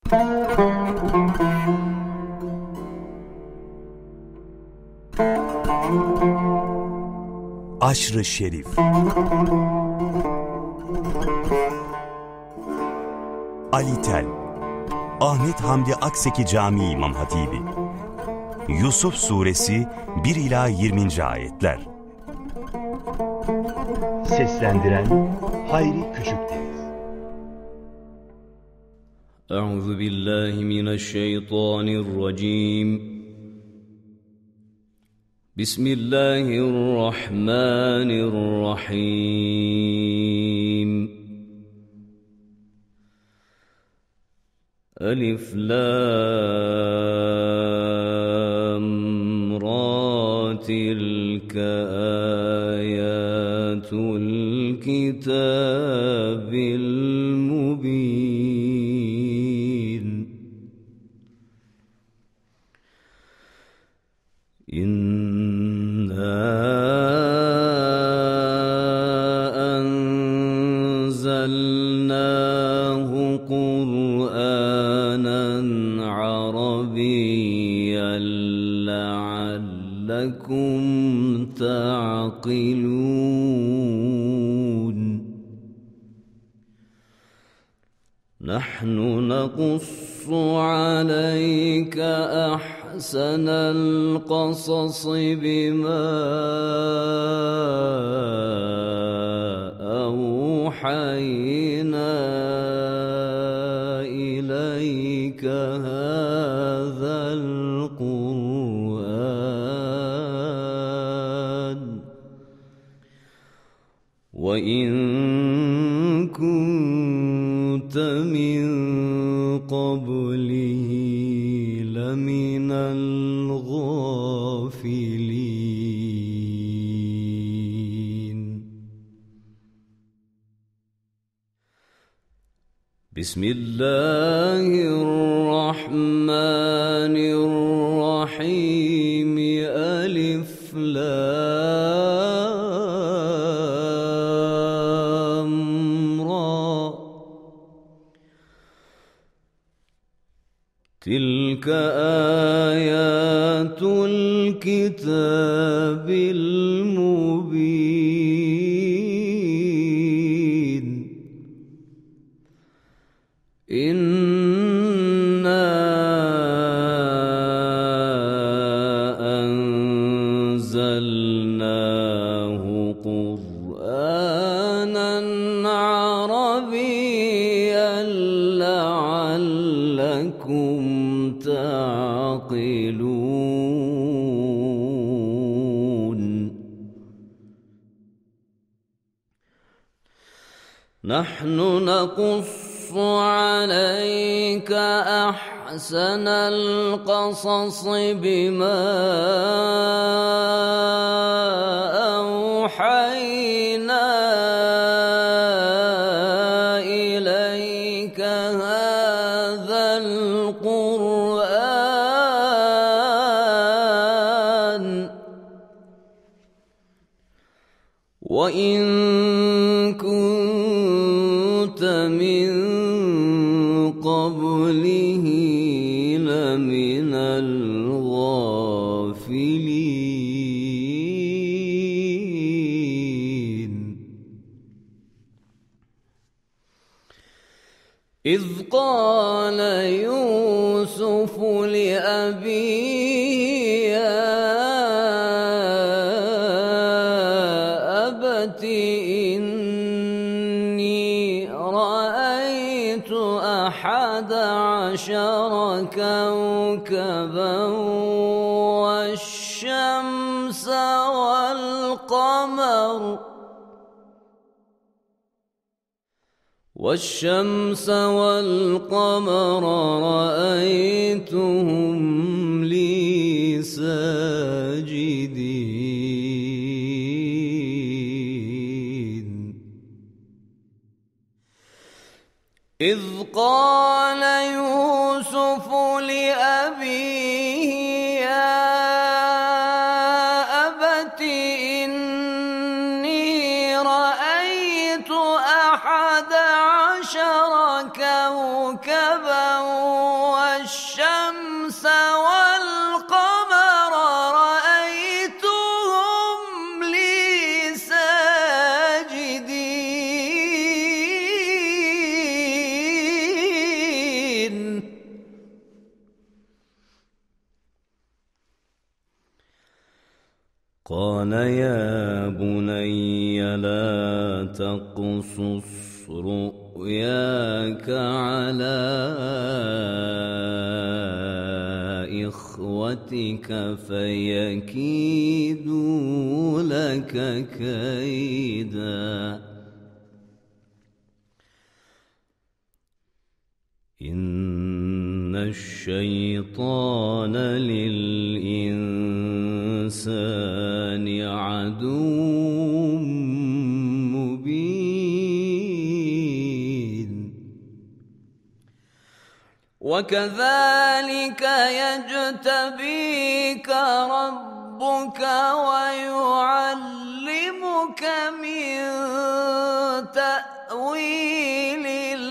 Aşr-ı Şerif. Ali Tel, Ahmet Hamdi Akseki Camii İmam Hatibi. Yusuf Suresi 1 ila 20. ayetler. Seslendiren Hayri Küçükdeniz. Euzubillahimineşşeytanirracim. Bismillahirrahmanirrahim. Elif lam ra tilke ayatul kitabil mubin. İnna enzelnahu Kur'anen Arabiyyen leallekum ta'qilun. Nahnu nequssu aleyke ahsenel qasasi bima أوحينا إليك هذا القرآن وإن كنت من قبله لمن الغافلين. بسم الله الرحمن الرحيم. ألف لام را تلك آيات الكتاب المبين. إنا أنزلناه قرآنا عربيا لعلكم تعقلون. نحن نقص عليك أحسن القصص بما أوحينا إليك هذا القرآن وإن كنت من قبله لمن الغافلين. إذ قال يوسف لأبيه يا أبت إني رأيت 11 كوكبا والشمس والقمر رأيتهم لي ساجدين. إذ قال يوسف لأبيه يا أبت إني رأيت 11 كوكبا قال يا بني لا تقصص رؤياك على إخوتك فيكيدوا لك كيدا إن الشيطان للإنسان عدو مبين وكذلك يجتبيك ربك ويعلمك من تأويل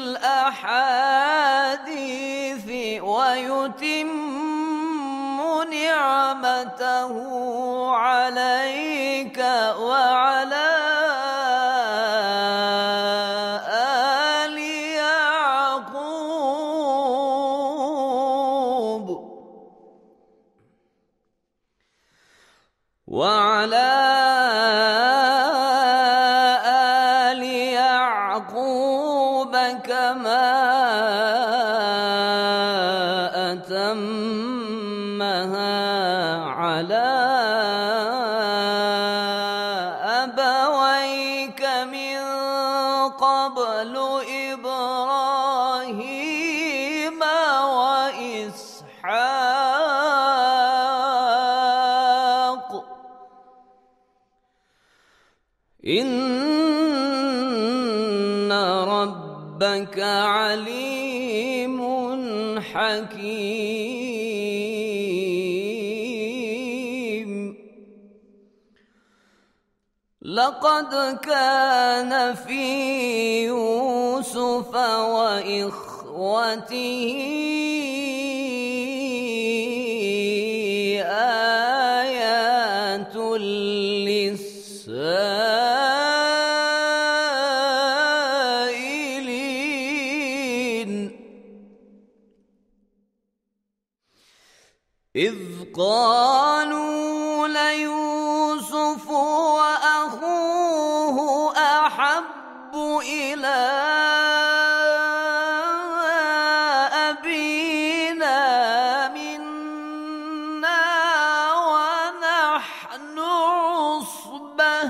الأحاديث ويتم نعمته عليك وعلى آل يعقوب كما أتمها على أبويك من قبل إبراهيم وإسحاق إن ربك عليم حكيم لقد كان في يوسف وإخوته آيات للسائلين إذ قالوا ليوسف وأخوه أحب إلى أبينا منا ونحن عصبة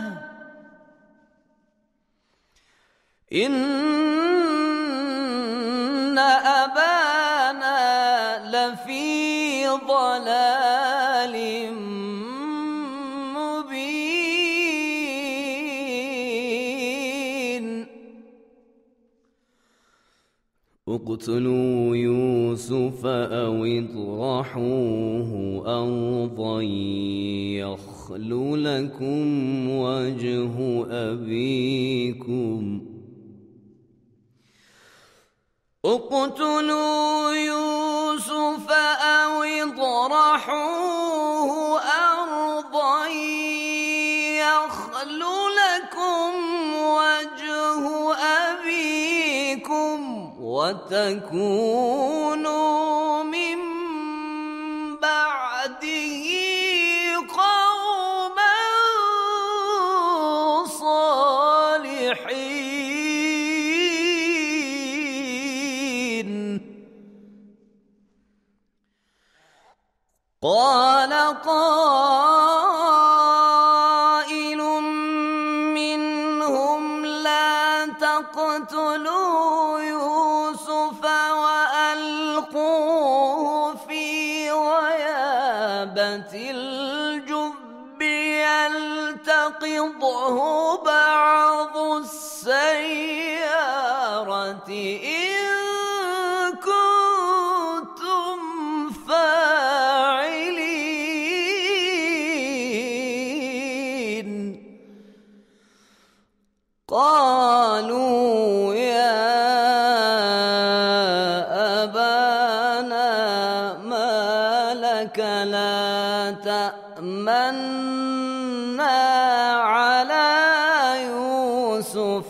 إن أبانا لفي ضلال مبين اقتلوا يوسف أو اطرحوه أرضا يخل لكم وجه أبيكم اقتلوا يوسف أو اطرحوه أرضا يخل لكم وجه أبيكم وتكونوا من بعده قوما صالحين قال قائل منهم لا تقتلوا يوسف وألقوه في غيابة الجب يلتقطه بعض السيارة إن كنتم فاعلين قالوا يا أبانا ما لك لا تأمنا على يوسف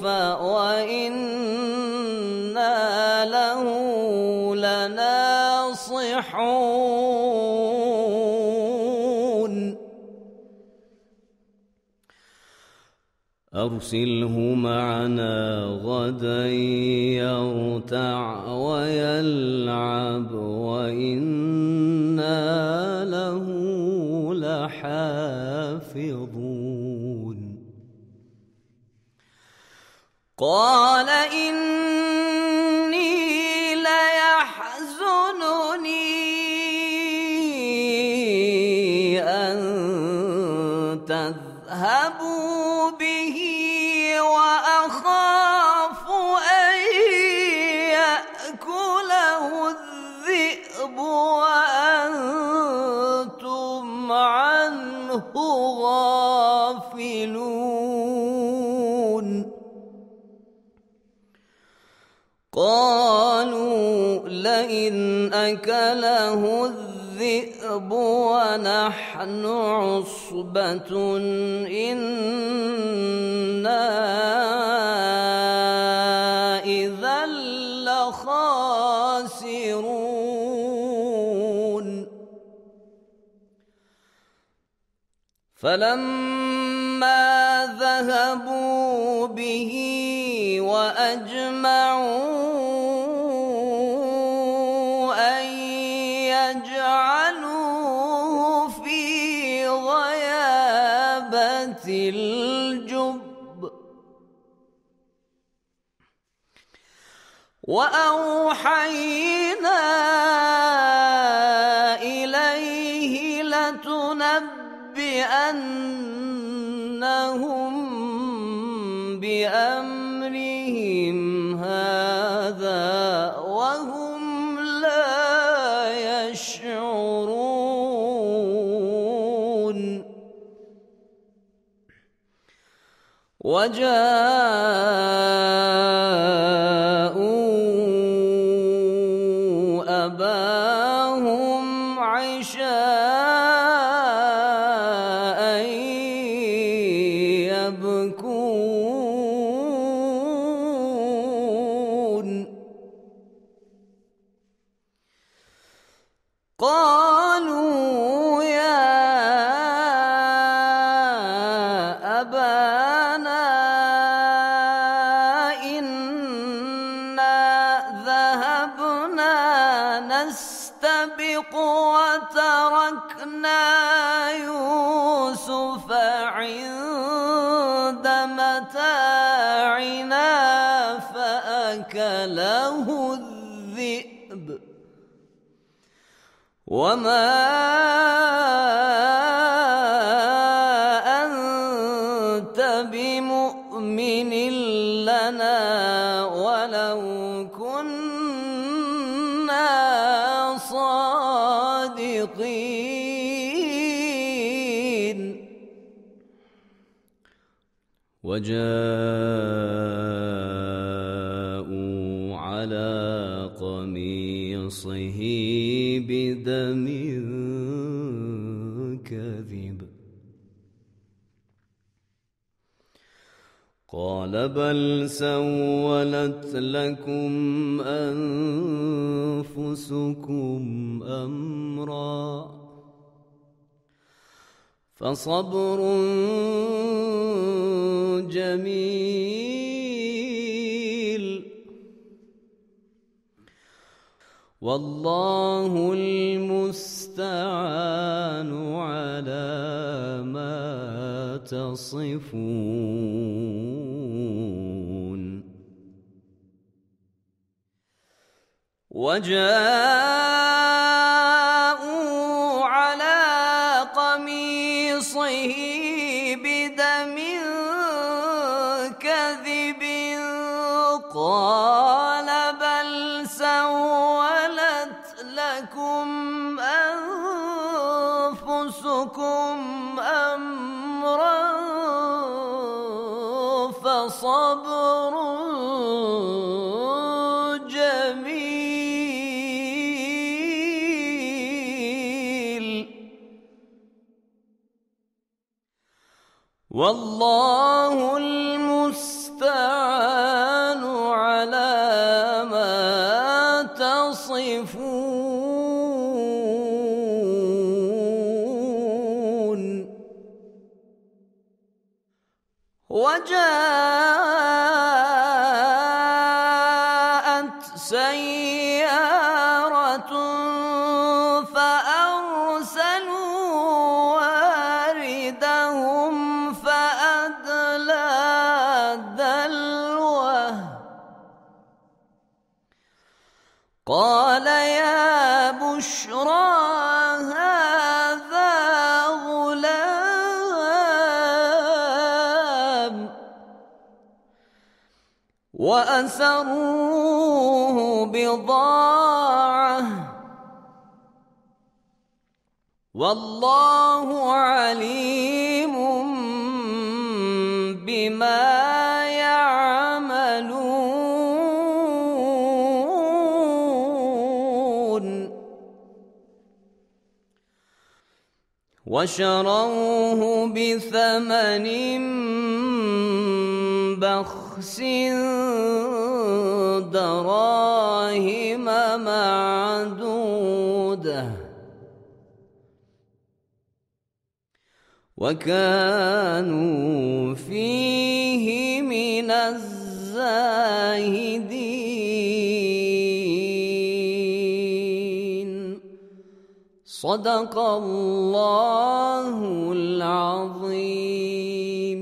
وإنا له لناصحون أرسله معنا غدا يرتع ويلعب وإنا له لحافظون. قال إني ليحزنني أن تذهبوا به وأخاف أن يأكله الذئب وأنتم عنه غافلون. قالوا لئن أكله الذئب ونحن عصبة إنا إذا لخاسرون. فلما ذهبوا به وأجمعوا أن يجعلوه في غيابة الجب وأوحينا إليه لتنبئنهم بأمرهم هذا وهم لا يشعرون. وجاءوا أباهم عشاء يبكون. قالوا يا أبانا إنا ذهبنا نستبق وتركنا يوسف عند متاعنا فأكله الذئب وما أنت بمؤمن لنا ولو كنا صادقين. وجاءوا على قميصه بدم كذب قال بل سولت لكم أنفسكم أمرا فصبر جميل والله المستعان على ما تصفون. وجاءوا على قميصه بدم كذب قال بل سولت لكم أنفسكم أمرا فصبر جميل والله المستعان على ما تصفون. وجاءت سيارة فأرسلوا واردهم فأدلى دلوه قال يا بشرى هذا غلام وأسروه بضاعة والله عليم بما يعملون وشروه بثمن بخس دراهم معدودة وكانوا فيه من الزاهدين صدق الله العظيم.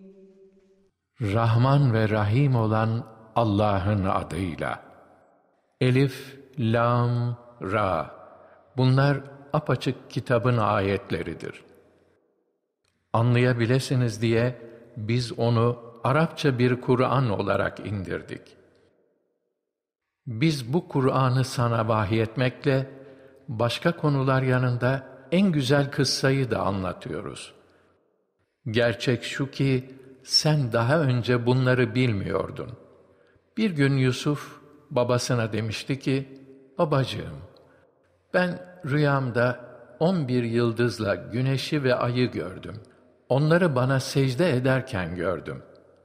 Rahman ve Rahim olan Allah'ın adıyla. Elif, Lam, Ra. Bunlar apaçık kitabın ayetleridir. Anlayabilirsiniz diye biz onu Arapça bir Kur'an olarak indirdik. Biz bu Kur'an'ı sana vahyetmekle başka konular yanında en güzel kıssayı da anlatıyoruz. Gerçek şu ki sen daha önce bunları bilmiyordun. Bir gün Yusuf babasına demişti ki, babacığım, ben rüyamda 11 yıldızla güneşi ve ayı gördüm. Onları bana secde ederken gördüm.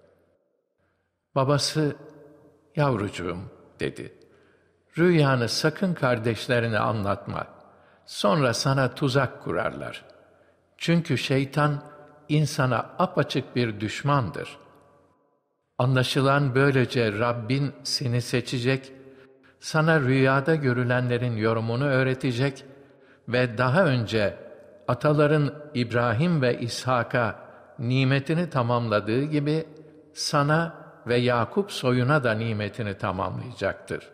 Babası, yavrucuğum dedi, rüyanı sakın kardeşlerine anlatma. Sonra sana tuzak kurarlar. Çünkü şeytan insana apaçık bir düşmandır. Anlaşılan böylece Rabbin seni seçecek, sana rüyada görülenlerin yorumunu öğretecek ve daha önce ataların İbrahim ve İshak'a nimetini tamamladığı gibi sana ve Yakup soyuna da nimetini tamamlayacaktır.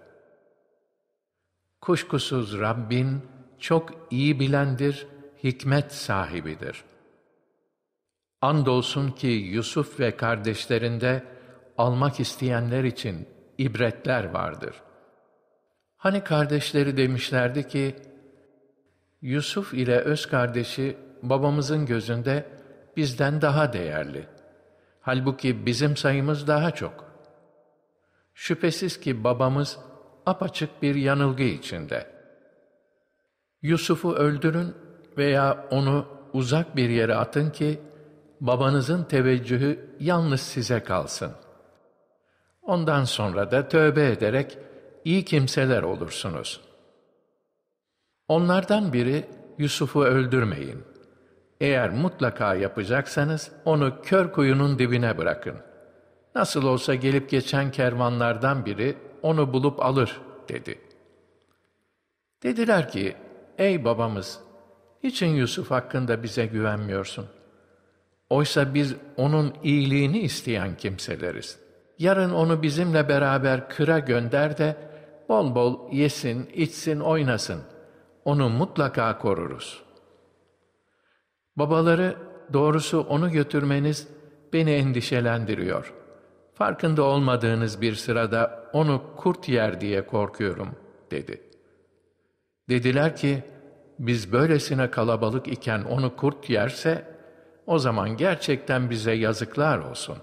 Kuşkusuz Rabbin çok iyi bilendir, hikmet sahibidir. Andolsun ki Yusuf ve kardeşlerinde almak isteyenler için ibretler vardır. Hani kardeşleri demişlerdi ki, Yusuf ile öz kardeşi babamızın gözünde bizden daha değerli. Halbuki bizim sayımız daha çok. Şüphesiz ki babamız apaçık bir yanılgı içinde. Yusuf'u öldürün veya onu uzak bir yere atın ki, babanızın teveccühü yalnız size kalsın. Ondan sonra da tövbe ederek iyi kimseler olursunuz. Onlardan biri, Yusuf'u öldürmeyin. Eğer mutlaka yapacaksanız, onu kör kuyunun dibine bırakın. Nasıl olsa gelip geçen kervanlardan biri, onu bulup alır, dedi. Dediler ki, ey babamız, niçin Yusuf hakkında bize güvenmiyorsun? Oysa biz onun iyiliğini isteyen kimseleriz. Yarın onu bizimle beraber kıra gönder de, bol bol yesin, içsin, oynasın. Onu mutlaka koruruz. Babaları, doğrusu onu götürmeniz beni endişelendiriyor. Farkında olmadığınız bir sırada onu kurt yer diye korkuyorum, dedi. Dediler ki, biz böylesine kalabalık iken onu kurt yerse, o zaman gerçekten bize yazıklar olsun.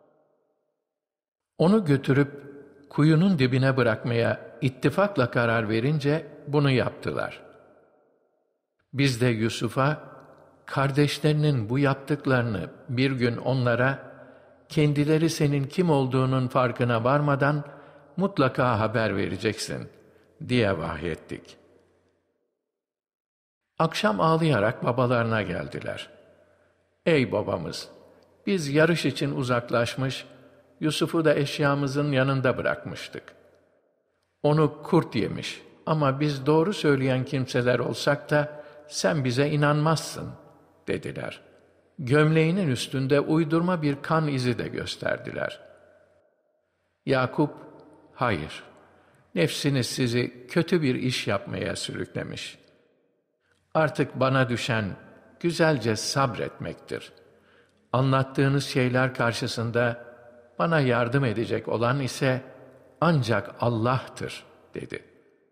Onu götürüp kuyunun dibine bırakmaya ittifakla karar verince bunu yaptılar. Biz de Yusuf'a, kardeşlerinin bu yaptıklarını bir gün onlara, kendileri senin kim olduğunun farkına varmadan mutlaka haber vereceksin diye vahyettik. Akşam ağlayarak babalarına geldiler. Ey babamız! Biz yarış için uzaklaşmış, Yusuf'u da eşyamızın yanında bırakmıştık. Onu kurt yemiş ama biz doğru söyleyen kimseler olsak da sen bize inanmazsın dediler. Gömleğinin üstünde uydurma bir kan izi de gösterdiler. Yakup, hayır, nefsiniz sizi kötü bir iş yapmaya sürüklemiş. Artık bana düşen güzelce sabretmektir. Anlattığınız şeyler karşısında bana yardım edecek olan ise ancak Allah'tır, dedi.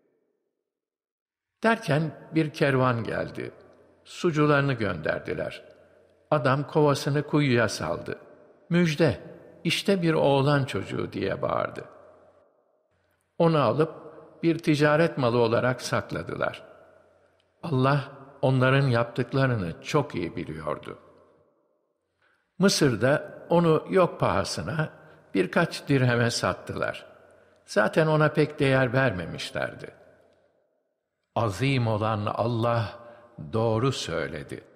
Derken bir kervan geldi. Sucularını gönderdiler. Adam kovasını kuyuya saldı. Müjde, işte bir oğlan çocuğu diye bağırdı. Onu alıp bir ticaret malı olarak sakladılar. Allah onların yaptıklarını çok iyi biliyordu. Mısır'da onu yok pahasına birkaç dirheme sattılar. Zaten ona pek değer vermemişlerdi. Azim olan Allah doğru söyledi.